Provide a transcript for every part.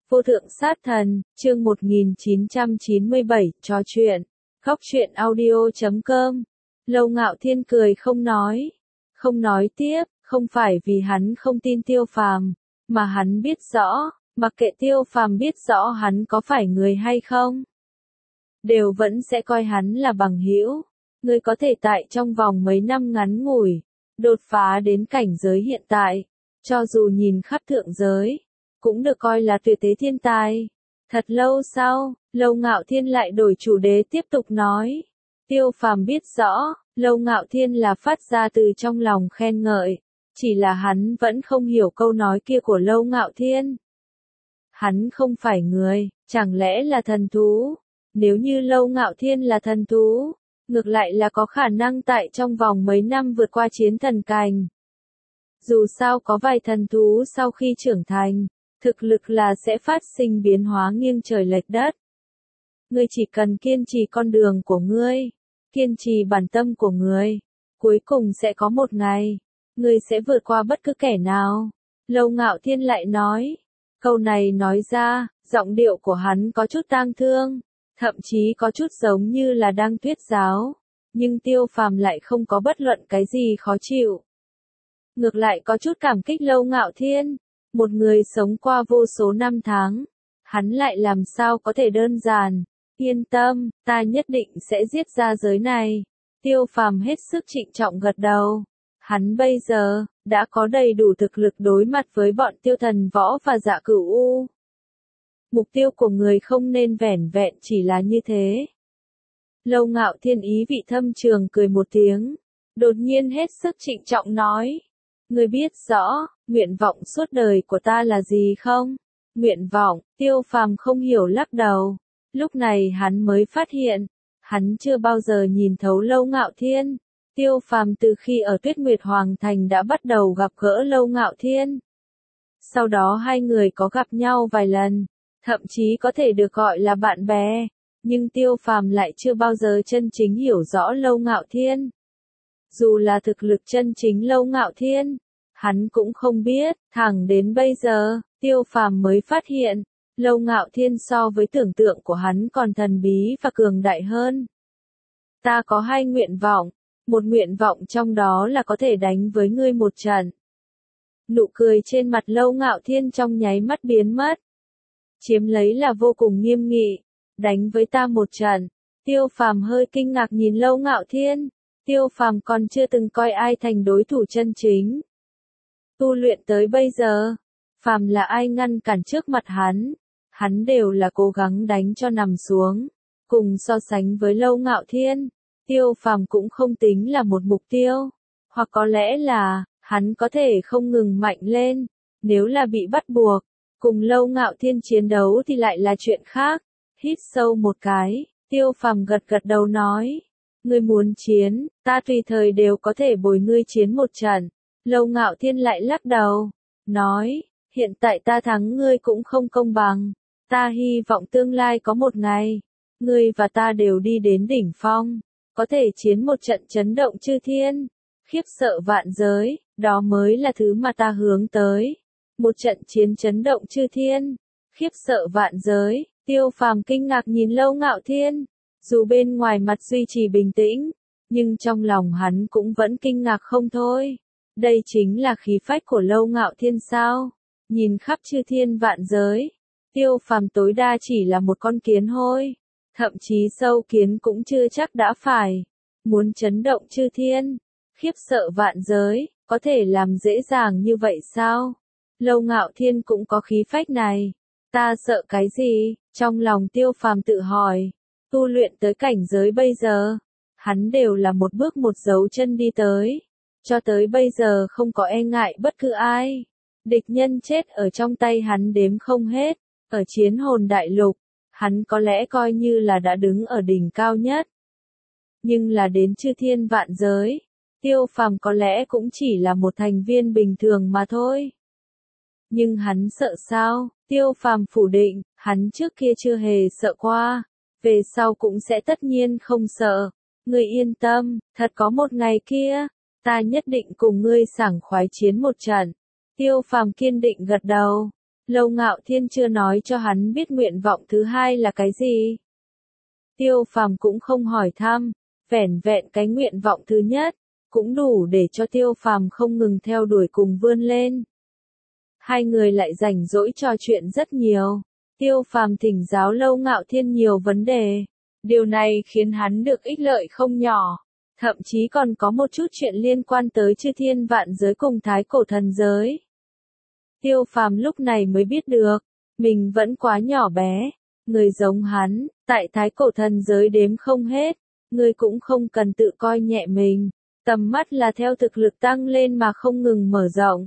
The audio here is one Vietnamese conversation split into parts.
Vô thượng sát thần, chương 1997, trò chuyện. Góc truyện audio.com. Lâu Ngạo Thiên cười không nói tiếp, không phải vì hắn không tin Tiêu Phàm, mà hắn biết rõ, mặc kệ Tiêu Phàm biết rõ hắn có phải người hay không, đều vẫn sẽ coi hắn là bằng hữu. Người có thể tại trong vòng mấy năm ngắn ngủi, đột phá đến cảnh giới hiện tại, cho dù nhìn khắp thượng giới, cũng được coi là tuyệt thế thiên tài. Thật lâu sau, Lâu Ngạo Thiên lại đổi chủ đề tiếp tục nói. Tiêu Phàm biết rõ, Lâu Ngạo Thiên là phát ra từ trong lòng khen ngợi, chỉ là hắn vẫn không hiểu câu nói kia của Lâu Ngạo Thiên. Hắn không phải người, chẳng lẽ là thần thú? Nếu như Lâu Ngạo Thiên là thần thú, ngược lại là có khả năng tại trong vòng mấy năm vượt qua chiến thần cảnh. Dù sao có vài thần thú sau khi trưởng thành, thực lực là sẽ phát sinh biến hóa nghiêng trời lệch đất. Ngươi chỉ cần kiên trì con đường của ngươi, kiên trì bản tâm của ngươi, cuối cùng sẽ có một ngày, ngươi sẽ vượt qua bất cứ kẻ nào. Lâu Ngạo Thiên lại nói, câu này nói ra, giọng điệu của hắn có chút tang thương, thậm chí có chút giống như là đang thuyết giáo, nhưng Tiêu Phàm lại không có bất luận cái gì khó chịu. Ngược lại có chút cảm kích Lâu Ngạo Thiên, một người sống qua vô số năm tháng, hắn lại làm sao có thể đơn giản. Yên tâm, ta nhất định sẽ giết ra giới này. Tiêu Phàm hết sức trịnh trọng gật đầu. Hắn bây giờ đã có đầy đủ thực lực đối mặt với bọn Tiêu Thần Võ và Dạ Cửu U. Mục tiêu của người không nên vẻn vẹn chỉ là như thế. Lâu Ngạo Thiên ý vị thâm trường cười một tiếng, đột nhiên hết sức trịnh trọng nói. Ngươi biết rõ, nguyện vọng suốt đời của ta là gì không? Nguyện vọng, Tiêu Phàm không hiểu lắc đầu. Lúc này hắn mới phát hiện, hắn chưa bao giờ nhìn thấu Lâu Ngạo Thiên. Tiêu Phàm từ khi ở Tuyết Nguyệt Hoàng Thành đã bắt đầu gặp gỡ Lâu Ngạo Thiên. Sau đó hai người có gặp nhau vài lần, thậm chí có thể được gọi là bạn bè, nhưng Tiêu Phàm lại chưa bao giờ chân chính hiểu rõ Lâu Ngạo Thiên. Dù là thực lực chân chính Lâu Ngạo Thiên, hắn cũng không biết, thẳng đến bây giờ, Tiêu Phàm mới phát hiện, Lâu Ngạo Thiên so với tưởng tượng của hắn còn thần bí và cường đại hơn. Ta có hai nguyện vọng, một nguyện vọng trong đó là có thể đánh với ngươi một trận. Nụ cười trên mặt Lâu Ngạo Thiên trong nháy mắt biến mất. Chiếm lấy là vô cùng nghiêm nghị, đánh với ta một trận. Tiêu Phàm hơi kinh ngạc nhìn Lâu Ngạo Thiên. Tiêu Phàm còn chưa từng coi ai thành đối thủ chân chính. Tu luyện tới bây giờ, phàm là ai ngăn cản trước mặt hắn đều là cố gắng đánh cho nằm xuống. Cùng so sánh với Lâu Ngạo Thiên, Tiêu Phàm cũng không tính là một mục tiêu, hoặc có lẽ là, hắn có thể không ngừng mạnh lên, nếu là bị bắt buộc, cùng Lâu Ngạo Thiên chiến đấu thì lại là chuyện khác. Hít sâu một cái, Tiêu Phàm gật gật đầu nói, ngươi muốn chiến, ta tùy thời đều có thể bồi ngươi chiến một trận. Lâu Ngạo Thiên lại lắc đầu, nói, hiện tại ta thắng ngươi cũng không công bằng, ta hy vọng tương lai có một ngày, ngươi và ta đều đi đến đỉnh phong, có thể chiến một trận chấn động chư thiên, khiếp sợ vạn giới, đó mới là thứ mà ta hướng tới. Một trận chiến chấn động chư thiên, khiếp sợ vạn giới. Tiêu Phàm kinh ngạc nhìn Lâu Ngạo Thiên, dù bên ngoài mặt duy trì bình tĩnh, nhưng trong lòng hắn cũng vẫn kinh ngạc không thôi. Đây chính là khí phách của Lâu Ngạo Thiên sao? Nhìn khắp chư thiên vạn giới, Tiêu Phàm tối đa chỉ là một con kiến hôi, thậm chí sâu kiến cũng chưa chắc đã phải. Muốn chấn động chư thiên, khiếp sợ vạn giới, có thể làm dễ dàng như vậy sao? Lâu Ngạo Thiên cũng có khí phách này. Ta sợ cái gì? Trong lòng Tiêu Phàm tự hỏi. Tu luyện tới cảnh giới bây giờ, hắn đều là một bước một dấu chân đi tới. Cho tới bây giờ không có e ngại bất cứ ai. Địch nhân chết ở trong tay hắn đếm không hết. Ở Chiến Hồn Đại Lục, hắn có lẽ coi như là đã đứng ở đỉnh cao nhất. Nhưng là đến chư thiên vạn giới, Tiêu Phàm có lẽ cũng chỉ là một thành viên bình thường mà thôi. Nhưng hắn sợ sao? Tiêu Phàm phủ định, hắn trước kia chưa hề sợ qua, về sau cũng sẽ tất nhiên không sợ. Ngươi yên tâm, thật có một ngày kia, ta nhất định cùng ngươi sảng khoái chiến một trận. Tiêu Phàm kiên định gật đầu. Lâu Ngạo Thiên chưa nói cho hắn biết nguyện vọng thứ hai là cái gì. Tiêu Phàm cũng không hỏi thăm, vẻn vẹn cái nguyện vọng thứ nhất, cũng đủ để cho Tiêu Phàm không ngừng theo đuổi cùng vươn lên. Hai người lại rảnh rỗi trò chuyện rất nhiều. Tiêu Phàm thỉnh giáo Lâu Ngạo Thiên nhiều vấn đề. Điều này khiến hắn được ích lợi không nhỏ. Thậm chí còn có một chút chuyện liên quan tới chư thiên vạn giới cùng thái cổ thần giới. Tiêu Phàm lúc này mới biết được, mình vẫn quá nhỏ bé. Người giống hắn, tại thái cổ thần giới đếm không hết. Người cũng không cần tự coi nhẹ mình. Tầm mắt là theo thực lực tăng lên mà không ngừng mở rộng.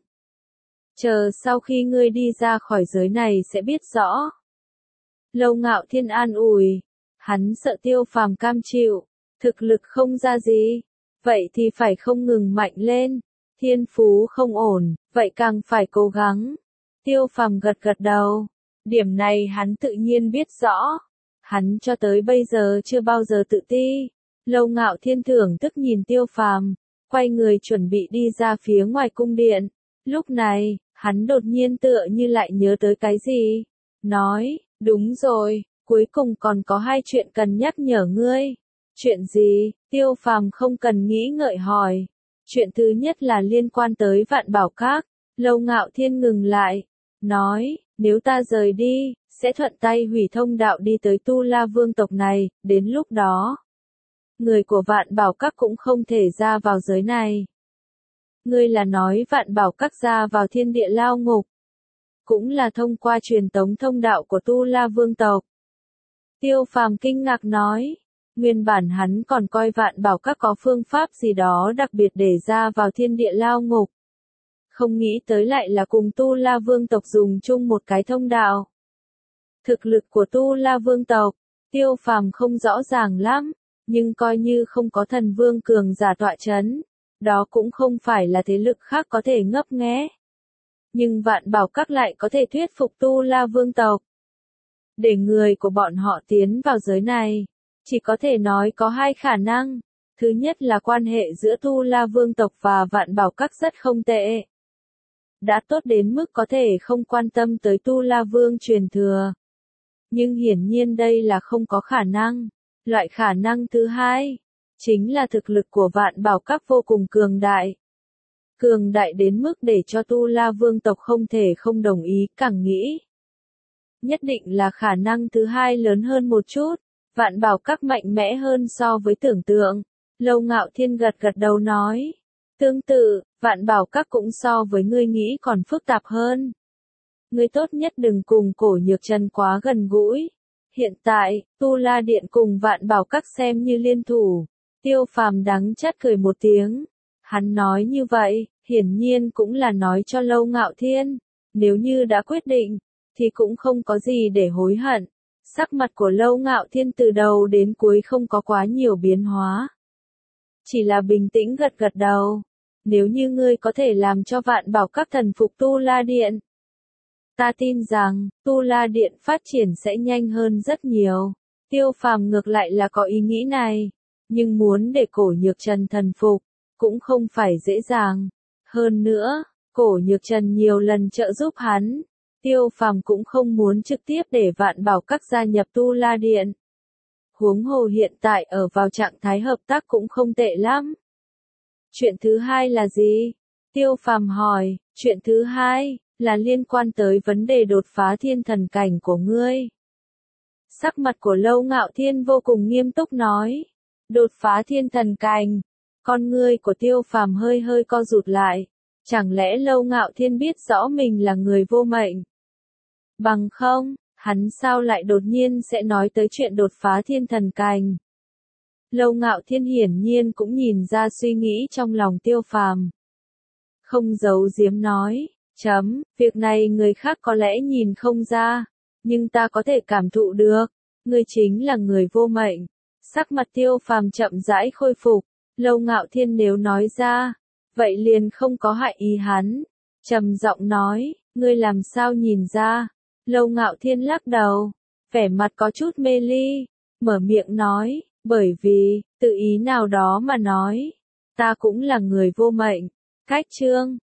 Chờ sau khi ngươi đi ra khỏi giới này sẽ biết rõ. Lâu Ngạo Thiên an ủi. Hắn sợ Tiêu Phàm cam chịu. Thực lực không ra gì. Vậy thì phải không ngừng mạnh lên. Thiên phú không ổn, vậy càng phải cố gắng. Tiêu Phàm gật gật đầu. Điểm này hắn tự nhiên biết rõ. Hắn cho tới bây giờ chưa bao giờ tự ti. Lâu Ngạo Thiên thưởng thức nhìn Tiêu Phàm, quay người chuẩn bị đi ra phía ngoài cung điện. Lúc này, hắn đột nhiên tựa như lại nhớ tới cái gì. Nói, đúng rồi, cuối cùng còn có hai chuyện cần nhắc nhở ngươi. Chuyện gì? Tiêu Phàm không cần nghĩ ngợi hỏi. Chuyện thứ nhất là liên quan tới Vạn Bảo Các. Lâu Ngạo Thiên ngừng lại, nói, nếu ta rời đi, sẽ thuận tay hủy thông đạo đi tới Tu La Vương tộc này, đến lúc đó. Người của Vạn Bảo Các cũng không thể ra vào giới này. Ngươi là nói Vạn Bảo Các ra vào thiên địa lao ngục. Cũng là thông qua truyền tống thông đạo của Tu La Vương tộc. Tiêu Phàm kinh ngạc nói. Nguyên bản hắn còn coi Vạn Bảo Các có phương pháp gì đó đặc biệt để ra vào thiên địa lao ngục. Không nghĩ tới lại là cùng Tu La Vương tộc dùng chung một cái thông đạo. Thực lực của Tu La Vương tộc, Tiêu Phàm không rõ ràng lắm, nhưng coi như không có thần vương cường giả tọa chấn, đó cũng không phải là thế lực khác có thể ngấp nghé. Nhưng Vạn Bảo Các lại có thể thuyết phục Tu La Vương tộc. Để người của bọn họ tiến vào giới này, chỉ có thể nói có hai khả năng. Thứ nhất là quan hệ giữa Tu La Vương tộc và Vạn Bảo Các rất không tệ. Đã tốt đến mức có thể không quan tâm tới Tu La Vương truyền thừa. Nhưng hiển nhiên đây là không có khả năng. Loại khả năng thứ hai, chính là thực lực của Vạn Bảo Các vô cùng cường đại. Cường đại đến mức để cho Tu La Vương tộc không thể không đồng ý, càng nghĩ. Nhất định là khả năng thứ hai lớn hơn một chút. Vạn Bảo Các mạnh mẽ hơn so với tưởng tượng. Lâu Ngạo Thiên gật gật đầu nói. Tương tự, Vạn Bảo Các cũng so với ngươi nghĩ còn phức tạp hơn. Ngươi tốt nhất đừng cùng Cổ Nhược Trần quá gần gũi. Hiện tại, Tu La Điện cùng Vạn Bảo Các xem như liên thủ. Tiêu Phàm đắng chát cười một tiếng. Hắn nói như vậy, hiển nhiên cũng là nói cho Lâu Ngạo Thiên. Nếu như đã quyết định, thì cũng không có gì để hối hận. Sắc mặt của Lâu Ngạo Thiên từ đầu đến cuối không có quá nhiều biến hóa. Chỉ là bình tĩnh gật gật đầu. Nếu như ngươi có thể làm cho Vạn Bảo Các thần phục Tu La Điện, ta tin rằng, Tu La Điện phát triển sẽ nhanh hơn rất nhiều. Tiêu Phàm ngược lại là có ý nghĩ này. Nhưng muốn để Cổ Nhược Trần thần phục, cũng không phải dễ dàng. Hơn nữa, Cổ Nhược Trần nhiều lần trợ giúp hắn. Tiêu Phàm cũng không muốn trực tiếp để Vạn Bảo Các gia nhập Tu La Điện. Huống hồ hiện tại ở vào trạng thái hợp tác cũng không tệ lắm. Chuyện thứ hai là gì? Tiêu Phàm hỏi. Chuyện thứ hai là liên quan tới vấn đề đột phá thiên thần cảnh của ngươi. Sắc mặt của Lâu Ngạo Thiên vô cùng nghiêm túc nói. Đột phá thiên thần cảnh. Con ngươi của Tiêu Phàm hơi hơi co rụt lại. Chẳng lẽ Lâu Ngạo Thiên biết rõ mình là người vô mệnh? Bằng không, hắn sao lại đột nhiên sẽ nói tới chuyện đột phá thiên thần cảnh? Lâu Ngạo Thiên hiển nhiên cũng nhìn ra suy nghĩ trong lòng Tiêu Phàm. Không giấu giếm nói, việc này người khác có lẽ nhìn không ra, nhưng ta có thể cảm thụ được, ngươi chính là người vô mệnh. Sắc mặt Tiêu Phàm chậm rãi khôi phục, Lâu Ngạo Thiên nếu nói ra, vậy liền không có hại ý hắn. Trầm giọng nói, ngươi làm sao nhìn ra? Lâu Ngạo Thiên lắc đầu, vẻ mặt có chút mê ly, mở miệng nói, bởi vì, tự ý nào đó mà nói, ta cũng là người vô mệnh. Cách chương